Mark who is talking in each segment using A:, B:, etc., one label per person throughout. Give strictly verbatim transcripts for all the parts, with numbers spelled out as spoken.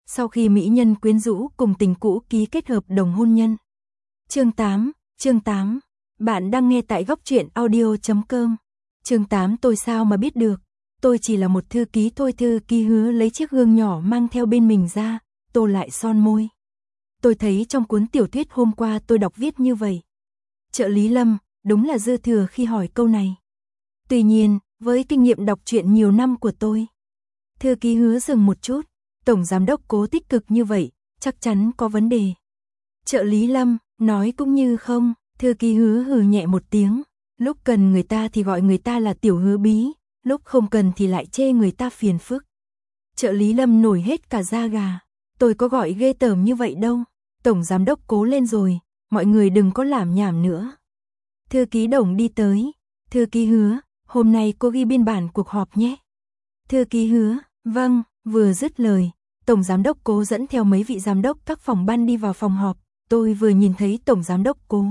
A: Sau khi mỹ nhân quyến rũ cùng tình cũ ký kết hợp đồng hôn nhân. Chương tám, chương tám. Bạn đang nghe tại góc truyện audio chấm com. Chương tám tôi sao mà biết được. Tôi chỉ là một thư ký thôi. Thư ký hứa lấy chiếc gương nhỏ mang theo bên mình ra, tô lại son môi. Tôi thấy trong cuốn tiểu thuyết hôm qua tôi đọc viết như vậy. Trợ lý Lâm, đúng là dư thừa khi hỏi câu này. Tuy nhiên, với kinh nghiệm đọc truyện nhiều năm của tôi. Thư ký hứa dừng một chút. Tổng giám đốc Cố tích cực như vậy, chắc chắn có vấn đề. Trợ lý Lâm, nói cũng như không. Thư ký hứa hừ nhẹ một tiếng. Lúc cần người ta thì gọi người ta là tiểu hứa bí, lúc không cần thì lại chê người ta phiền phức. Trợ lý Lâm nổi hết cả da gà. Tôi có gọi ghê tởm như vậy đâu. Tổng giám đốc Cố lên rồi, mọi người đừng có làm nhảm nữa. Thư ký Đồng đi tới. Thư ký hứa, hôm nay cô ghi biên bản cuộc họp nhé. Thư ký hứa, vâng. Vừa dứt lời, Tổng giám đốc Cố dẫn theo mấy vị giám đốc các phòng ban đi vào phòng họp. Tôi vừa nhìn thấy Tổng giám đốc Cố.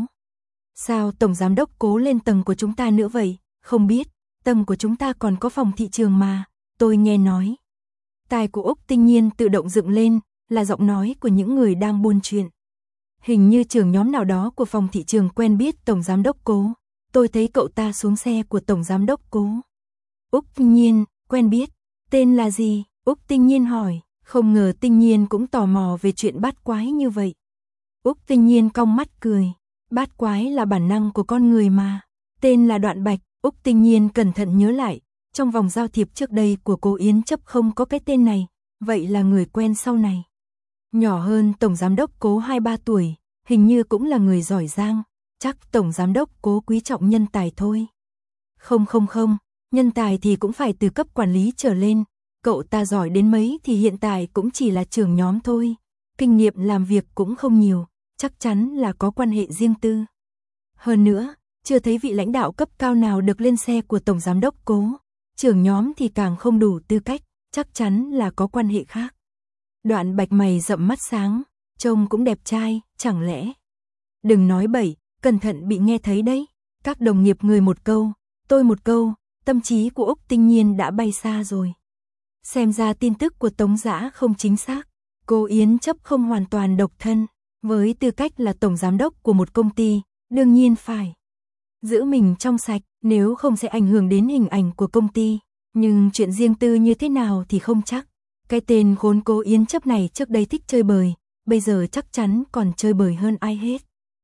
A: Sao Tổng giám đốc Cố lên tầng của chúng ta nữa vậy? Không biết, tầng của chúng ta còn có phòng thị trường mà, tôi nghe nói. Tai của Úc Tinh Nhiên tự động dựng lên, là giọng nói của những người đang buôn chuyện. Hình như trưởng nhóm nào đó của phòng thị trường quen biết Tổng giám đốc Cố. Tôi thấy cậu ta xuống xe của Tổng giám đốc Cố. Úc Tinh Nhiên, quen biết, tên là gì? Úc Tinh Nhiên hỏi, không ngờ Tinh Nhiên cũng tò mò về chuyện bát quái như vậy. Úc Tinh Nhiên cong mắt cười, bát quái là bản năng của con người mà. Tên là Đoạn Bạch. Úc Tinh Nhiên cẩn thận nhớ lại, trong vòng giao thiệp trước đây của cô Yến Chấp không có cái tên này, vậy là người quen sau này. Nhỏ hơn Tổng giám đốc Cố hai ba tuổi, hình như cũng là người giỏi giang, chắc Tổng giám đốc Cố quý trọng nhân tài thôi. Không không không, nhân tài thì cũng phải từ cấp quản lý trở lên. Cậu ta giỏi đến mấy thì hiện tại cũng chỉ là trưởng nhóm thôi. Kinh nghiệm làm việc cũng không nhiều, chắc chắn là có quan hệ riêng tư. Hơn nữa, chưa thấy vị lãnh đạo cấp cao nào được lên xe của Tổng giám đốc Cố. Trưởng nhóm thì càng không đủ tư cách, chắc chắn là có quan hệ khác. Đoạn Bạch mày rậm mắt sáng, trông cũng đẹp trai, chẳng lẽ. Đừng nói bậy, cẩn thận bị nghe thấy đấy. Các đồng nghiệp người một câu, tôi một câu, tâm trí của Úc Tinh Nhiên đã bay xa rồi. Xem ra tin tức của Tống Dã không chính xác. Cô Yến Chấp không hoàn toàn độc thân. Với tư cách là tổng giám đốc của một công ty, đương nhiên phải giữ mình trong sạch, nếu không sẽ ảnh hưởng đến hình ảnh của công ty. Nhưng chuyện riêng tư như thế nào thì không chắc. Cái tên khốn cô Yến Chấp này trước đây thích chơi bời, bây giờ chắc chắn còn chơi bời hơn ai hết.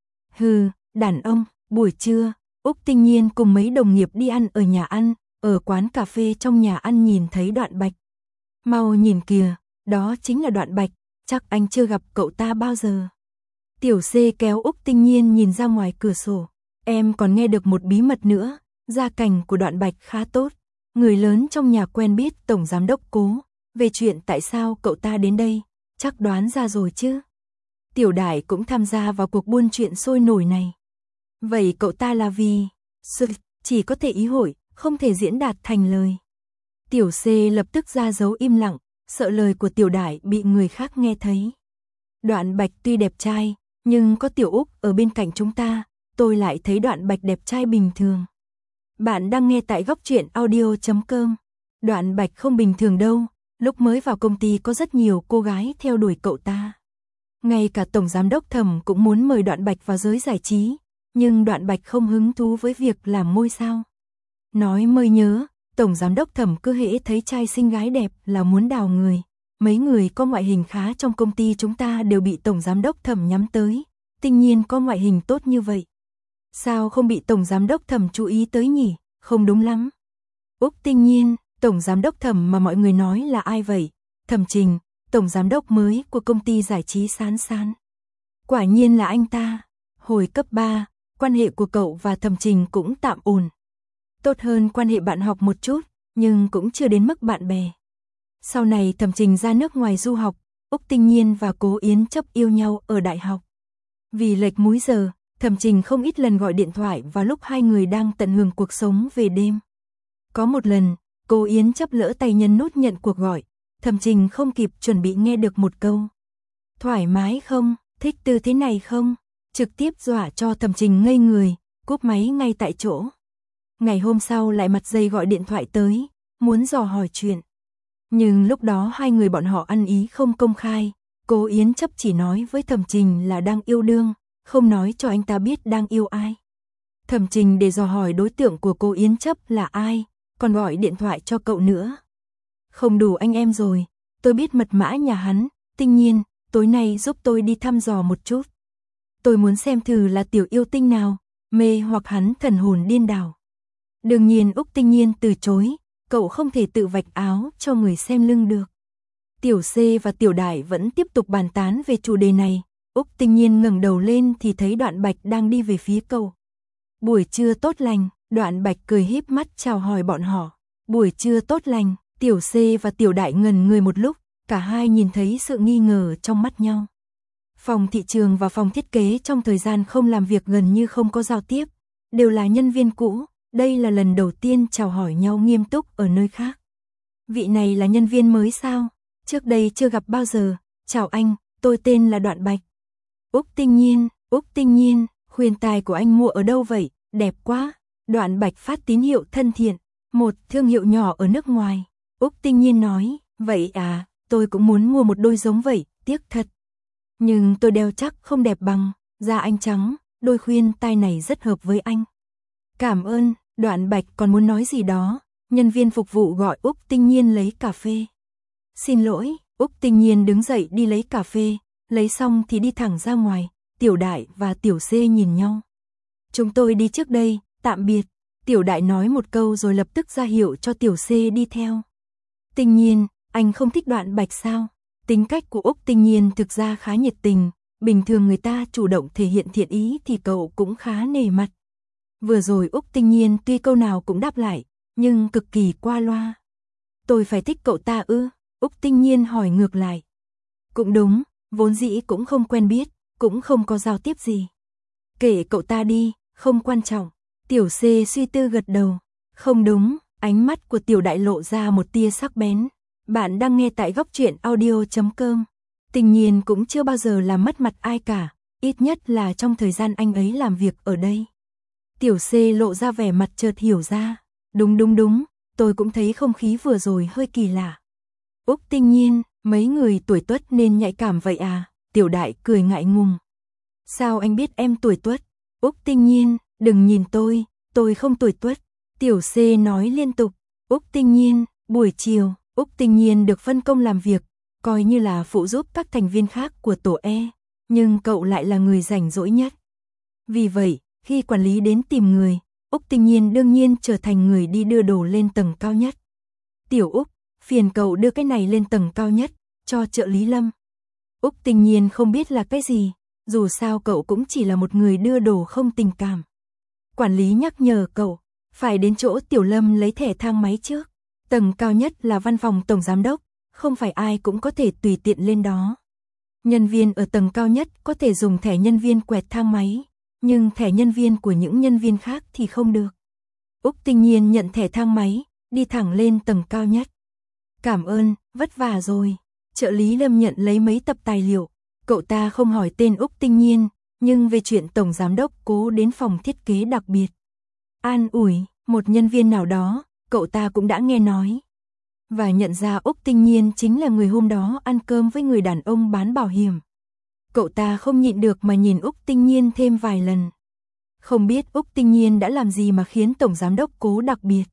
A: Hừ, đàn ông. Buổi trưa, Úc Tinh Nhiên cùng mấy đồng nghiệp đi ăn ở nhà ăn, ở quán cà phê trong nhà ăn nhìn thấy Đoạn Bạch. Mau nhìn kìa, đó chính là Đoạn Bạch, chắc anh chưa gặp cậu ta bao giờ. Tiểu C kéo Úc Tinh Nhiên nhìn ra ngoài cửa sổ. Em còn nghe được một bí mật nữa, gia cảnh của Đoạn Bạch khá tốt. Người lớn trong nhà quen biết Tổng giám đốc Cố. Về chuyện tại sao cậu ta đến đây, chắc đoán ra rồi chứ. Tiểu Đại cũng tham gia vào cuộc buôn chuyện sôi nổi này. Vậy cậu ta là vì... Chỉ có thể ý hội, không thể diễn đạt thành lời. Tiểu C lập tức ra dấu im lặng, sợ lời của Tiểu Đại bị người khác nghe thấy. Đoạn Bạch tuy đẹp trai, nhưng có Tiểu Úc ở bên cạnh chúng ta, tôi lại thấy Đoạn Bạch đẹp trai bình thường. Bạn đang nghe tại góc truyện audio chấm com. Đoạn Bạch không bình thường đâu, lúc mới vào công ty có rất nhiều cô gái theo đuổi cậu ta. Ngay cả Tổng giám đốc Thẩm cũng muốn mời Đoạn Bạch vào giới giải trí, nhưng Đoạn Bạch không hứng thú với việc làm ngôi sao. Nói mới nhớ, Tổng giám đốc Thẩm cứ hễ thấy trai xinh gái đẹp là muốn đào người. Mấy người có ngoại hình khá trong công ty chúng ta đều bị Tổng giám đốc Thẩm nhắm tới. Tinh Nhiên có ngoại hình tốt như vậy, sao không bị Tổng giám đốc Thẩm chú ý tới nhỉ? Không đúng lắm. Úc Tinh Nhiên, Tổng giám đốc Thẩm mà mọi người nói là ai vậy? Thẩm Trình, Tổng giám đốc mới của công ty giải trí Sán Sán. Quả nhiên là anh ta. Hồi cấp ba, quan hệ của cậu và Thẩm Trình cũng tạm ổn. Tốt hơn quan hệ bạn học một chút, nhưng cũng chưa đến mức bạn bè. Sau này Thẩm Trình ra nước ngoài du học, Úc Tinh Nhiên và Cố Yến Chấp yêu nhau ở đại học. Vì lệch múi giờ, Thẩm Trình không ít lần gọi điện thoại vào lúc hai người đang tận hưởng cuộc sống về đêm. Có một lần, Cố Yến Chấp lỡ tay nhấn nút nhận cuộc gọi, Thẩm Trình không kịp chuẩn bị nghe được một câu. Thoải mái không? Thích tư thế này không? Trực tiếp dọa cho Thẩm Trình ngây người, cúp máy ngay tại chỗ. Ngày hôm sau lại mặt dày gọi điện thoại tới, muốn dò hỏi chuyện. Nhưng lúc đó hai người bọn họ ăn ý không công khai, Cố Yến Chấp chỉ nói với Thẩm Trình là đang yêu đương, không nói cho anh ta biết đang yêu ai. Thẩm Trình để dò hỏi đối tượng của Cố Yến Chấp là ai, còn gọi điện thoại cho cậu nữa. Không đủ anh em rồi, tôi biết mật mã nhà hắn, Tinh Nhiên, tối nay giúp tôi đi thăm dò một chút. Tôi muốn xem thử là tiểu yêu tinh nào, mê hoặc hắn thần hồn điên đảo. Đương nhiên Úc Tinh Nhiên từ chối, cậu không thể tự vạch áo cho người xem lưng được. Tiểu C và Tiểu Đại vẫn tiếp tục bàn tán về chủ đề này, Úc Tinh Nhiên ngẩng đầu lên thì thấy Đoạn Bạch đang đi về phía cậu. Buổi trưa tốt lành, Đoạn Bạch cười híp mắt chào hỏi bọn họ. Buổi trưa tốt lành, Tiểu C và Tiểu Đại ngẩn người một lúc, cả hai nhìn thấy sự nghi ngờ trong mắt nhau. Phòng thị trường và phòng thiết kế trong thời gian không làm việc gần như không có giao tiếp, đều là nhân viên cũ, đây là lần đầu tiên chào hỏi nhau nghiêm túc ở nơi khác. Vị này là nhân viên mới sao? Trước đây chưa gặp bao giờ, chào anh, tôi tên là Đoạn Bạch. Úc Tinh Nhiên, Úc Tinh Nhiên, khuyên tai của anh mua ở đâu vậy, đẹp quá. Đoạn Bạch phát tín hiệu thân thiện, một thương hiệu nhỏ ở nước ngoài. Úc Tinh Nhiên nói, vậy à, tôi cũng muốn mua một đôi giống vậy, tiếc thật. Nhưng tôi đeo chắc không đẹp bằng, da anh trắng, đôi khuyên tai này rất hợp với anh. Cảm ơn, Đoạn Bạch còn muốn nói gì đó, nhân viên phục vụ gọi Úc Tinh Nhiên lấy cà phê. Xin lỗi, Úc Tinh Nhiên đứng dậy đi lấy cà phê, lấy xong thì đi thẳng ra ngoài, Tiểu Đại và Tiểu C nhìn nhau. Chúng tôi đi trước đây, tạm biệt, Tiểu Đại nói một câu rồi lập tức ra hiệu cho Tiểu C đi theo. Tinh Nhiên, anh không thích Đoạn Bạch sao? Tính cách của Úc Tinh Nhiên thực ra khá nhiệt tình, bình thường người ta chủ động thể hiện thiện ý thì cậu cũng khá nể mặt. Vừa rồi Úc Tinh Nhiên tuy câu nào cũng đáp lại, nhưng cực kỳ qua loa. Tôi phải thích cậu ta ư? Úc Tinh Nhiên hỏi ngược lại. Cũng đúng, vốn dĩ cũng không quen biết, cũng không có giao tiếp gì. Kể cậu ta đi, không quan trọng. Tiểu C suy tư gật đầu. Không đúng, ánh mắt của Tiểu Đại lộ ra một tia sắc bén. Bạn đang nghe tại góc truyện audio chấm com. Tinh Nhiên cũng chưa bao giờ làm mất mặt ai cả, ít nhất là trong thời gian anh ấy làm việc ở đây. Tiểu C lộ ra vẻ mặt chợt hiểu ra. Đúng đúng đúng, tôi cũng thấy không khí vừa rồi hơi kỳ lạ. Úc Tinh Nhiên, mấy người tuổi tuất nên nhạy cảm vậy à? Tiểu Đại cười ngại ngùng. Sao anh biết em tuổi tuất? Úc Tinh Nhiên, đừng nhìn tôi, tôi không tuổi tuất. Tiểu C nói liên tục. Úc Tinh Nhiên, buổi chiều, Úc Tinh Nhiên được phân công làm việc, coi như là phụ giúp các thành viên khác của tổ E, nhưng cậu lại là người rảnh rỗi nhất. Vì vậy, khi quản lý đến tìm người, Úc Tinh Nhiên đương nhiên trở thành người đi đưa đồ lên tầng cao nhất. Tiểu Úc, phiền cậu đưa cái này lên tầng cao nhất, cho trợ lý Lâm. Úc Tinh Nhiên không biết là cái gì, dù sao cậu cũng chỉ là một người đưa đồ không tình cảm. Quản lý nhắc nhở cậu, phải đến chỗ Tiểu Lâm lấy thẻ thang máy trước. Tầng cao nhất là văn phòng tổng giám đốc, không phải ai cũng có thể tùy tiện lên đó. Nhân viên ở tầng cao nhất có thể dùng thẻ nhân viên quẹt thang máy, nhưng thẻ nhân viên của những nhân viên khác thì không được. Úc Tinh Nhiên nhận thẻ thang máy, đi thẳng lên tầng cao nhất. Cảm ơn, vất vả rồi. Trợ lý Lâm nhận lấy mấy tập tài liệu, cậu ta không hỏi tên Úc Tinh Nhiên, nhưng về chuyện tổng giám đốc Cố đến phòng thiết kế đặc biệt. An ủi, một nhân viên nào đó, cậu ta cũng đã nghe nói. Và nhận ra Úc Tinh Nhiên chính là người hôm đó ăn cơm với người đàn ông bán bảo hiểm. Cậu ta không nhịn được mà nhìn Úc Tinh Nhiên thêm vài lần. Không biết Úc Tinh Nhiên đã làm gì mà khiến tổng giám đốc Cố đặc biệt.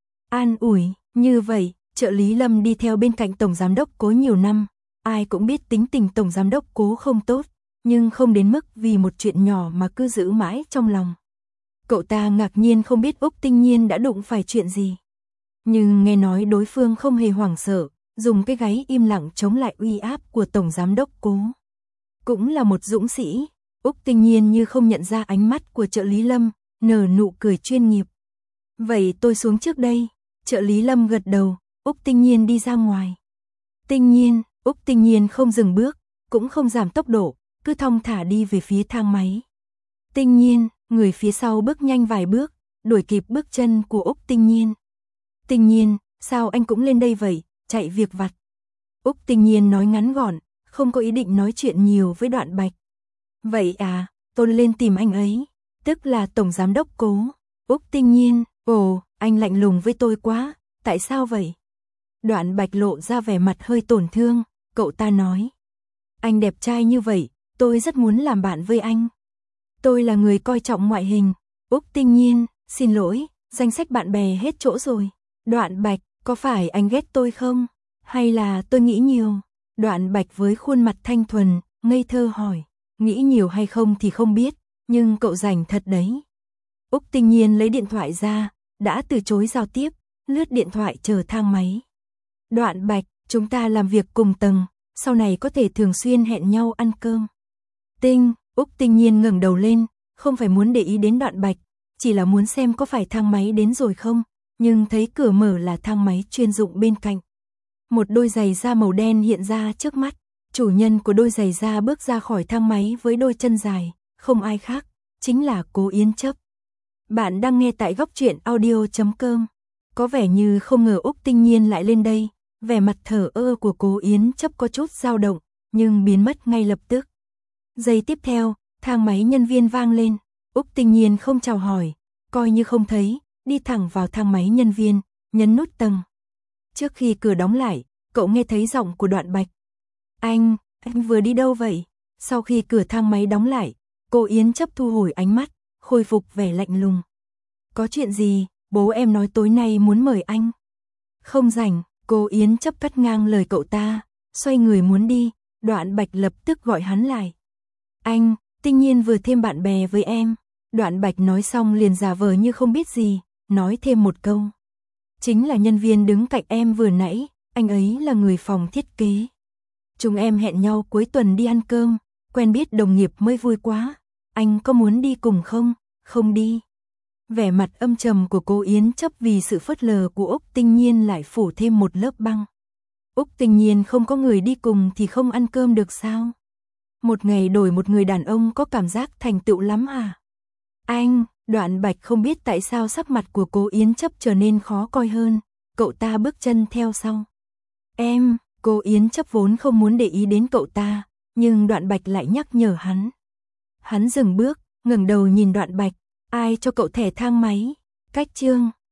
A: An ủi, như vậy, trợ lý Lâm đi theo bên cạnh tổng giám đốc Cố nhiều năm, ai cũng biết tính tình tổng giám đốc Cố không tốt, nhưng không đến mức vì một chuyện nhỏ mà cứ giữ mãi trong lòng. Cậu ta ngạc nhiên không biết Úc Tinh Nhiên đã đụng phải chuyện gì. Nhưng nghe nói đối phương không hề hoảng sợ, dùng cái gáy im lặng chống lại uy áp của tổng giám đốc Cố. Cũng là một dũng sĩ, Úc Tinh Nhiên như không nhận ra ánh mắt của trợ lý Lâm, nở nụ cười chuyên nghiệp. Vậy tôi xuống trước đây, trợ lý Lâm gật đầu, Úc Tinh Nhiên đi ra ngoài. Tinh Nhiên, Úc Tinh Nhiên không dừng bước, cũng không giảm tốc độ, cứ thong thả đi về phía thang máy. Tinh Nhiên, người phía sau bước nhanh vài bước, đuổi kịp bước chân của Úc Tinh Nhiên. Tinh Nhiên, sao anh cũng lên đây vậy, chạy việc vặt. Úc Tinh Nhiên nói ngắn gọn, không có ý định nói chuyện nhiều với Đoạn Bạch. Vậy à, tôi lên tìm anh ấy, tức là tổng giám đốc Cố. Úc Tinh Nhiên, ồ, anh lạnh lùng với tôi quá, tại sao vậy? Đoạn Bạch lộ ra vẻ mặt hơi tổn thương, cậu ta nói. Anh đẹp trai như vậy, tôi rất muốn làm bạn với anh. Tôi là người coi trọng ngoại hình. Úc Tinh Nhiên, xin lỗi, danh sách bạn bè hết chỗ rồi. Đoạn Bạch, có phải anh ghét tôi không? Hay là tôi nghĩ nhiều? Đoạn Bạch với khuôn mặt thanh thuần, ngây thơ hỏi. Nghĩ nhiều hay không thì không biết, nhưng cậu rảnh thật đấy. Úc Tinh Nhiên lấy điện thoại ra, đã từ chối giao tiếp, lướt điện thoại chờ thang máy. Đoạn Bạch, chúng ta làm việc cùng tầng, sau này có thể thường xuyên hẹn nhau ăn cơm. Tinh, Úc Tinh Nhiên ngẩng đầu lên, không phải muốn để ý đến Đoạn Bạch, chỉ là muốn xem có phải thang máy đến rồi không, nhưng thấy cửa mở là thang máy chuyên dụng bên cạnh. Một đôi giày da màu đen hiện ra trước mắt, chủ nhân của đôi giày da bước ra khỏi thang máy với đôi chân dài, không ai khác, chính là Cố Yến Chấp. Bạn đang nghe tại góc truyện audio chấm com. Có vẻ như không ngờ Úc Tinh Nhiên lại lên đây, vẻ mặt thờ ơ của Cố Yến Chấp có chút dao động, nhưng biến mất ngay lập tức. Giây tiếp theo, thang máy nhân viên vang lên, Úc Tinh Nhiên không chào hỏi, coi như không thấy, đi thẳng vào thang máy nhân viên, nhấn nút tầng. Trước khi cửa đóng lại, cậu nghe thấy giọng của Đoạn Bạch. Anh, anh vừa đi đâu vậy? Sau khi cửa thang máy đóng lại, Cố Yến Chấp thu hồi ánh mắt, khôi phục vẻ lạnh lùng. Có chuyện gì, bố em nói tối nay muốn mời anh. Không rảnh, Cố Yến Chấp cắt ngang lời cậu ta, xoay người muốn đi, Đoạn Bạch lập tức gọi hắn lại. Anh, Tinh Nhiên vừa thêm bạn bè với em. Đoạn Bạch nói xong liền giả vờ như không biết gì, nói thêm một câu. Chính là nhân viên đứng cạnh em vừa nãy, anh ấy là người phòng thiết kế. Chúng em hẹn nhau cuối tuần đi ăn cơm, quen biết đồng nghiệp mới vui quá. Anh có muốn đi cùng không? Không đi. Vẻ mặt âm trầm của Cố Yến Chấp vì sự phớt lờ của Úc Tinh Nhiên lại phủ thêm một lớp băng. Úc Tinh Nhiên không có người đi cùng thì không ăn cơm được sao? Một ngày đổi một người đàn ông có cảm giác thành tựu lắm à? Anh, Đoạn Bạch không biết tại sao sắc mặt của Cố Yến Chấp trở nên khó coi hơn, cậu ta bước chân theo sau. Em, Cố Yến Chấp vốn không muốn để ý đến cậu ta, nhưng Đoạn Bạch lại nhắc nhở hắn. Hắn dừng bước, ngẩng đầu nhìn Đoạn Bạch, ai cho cậu thẻ thang máy? Cách chương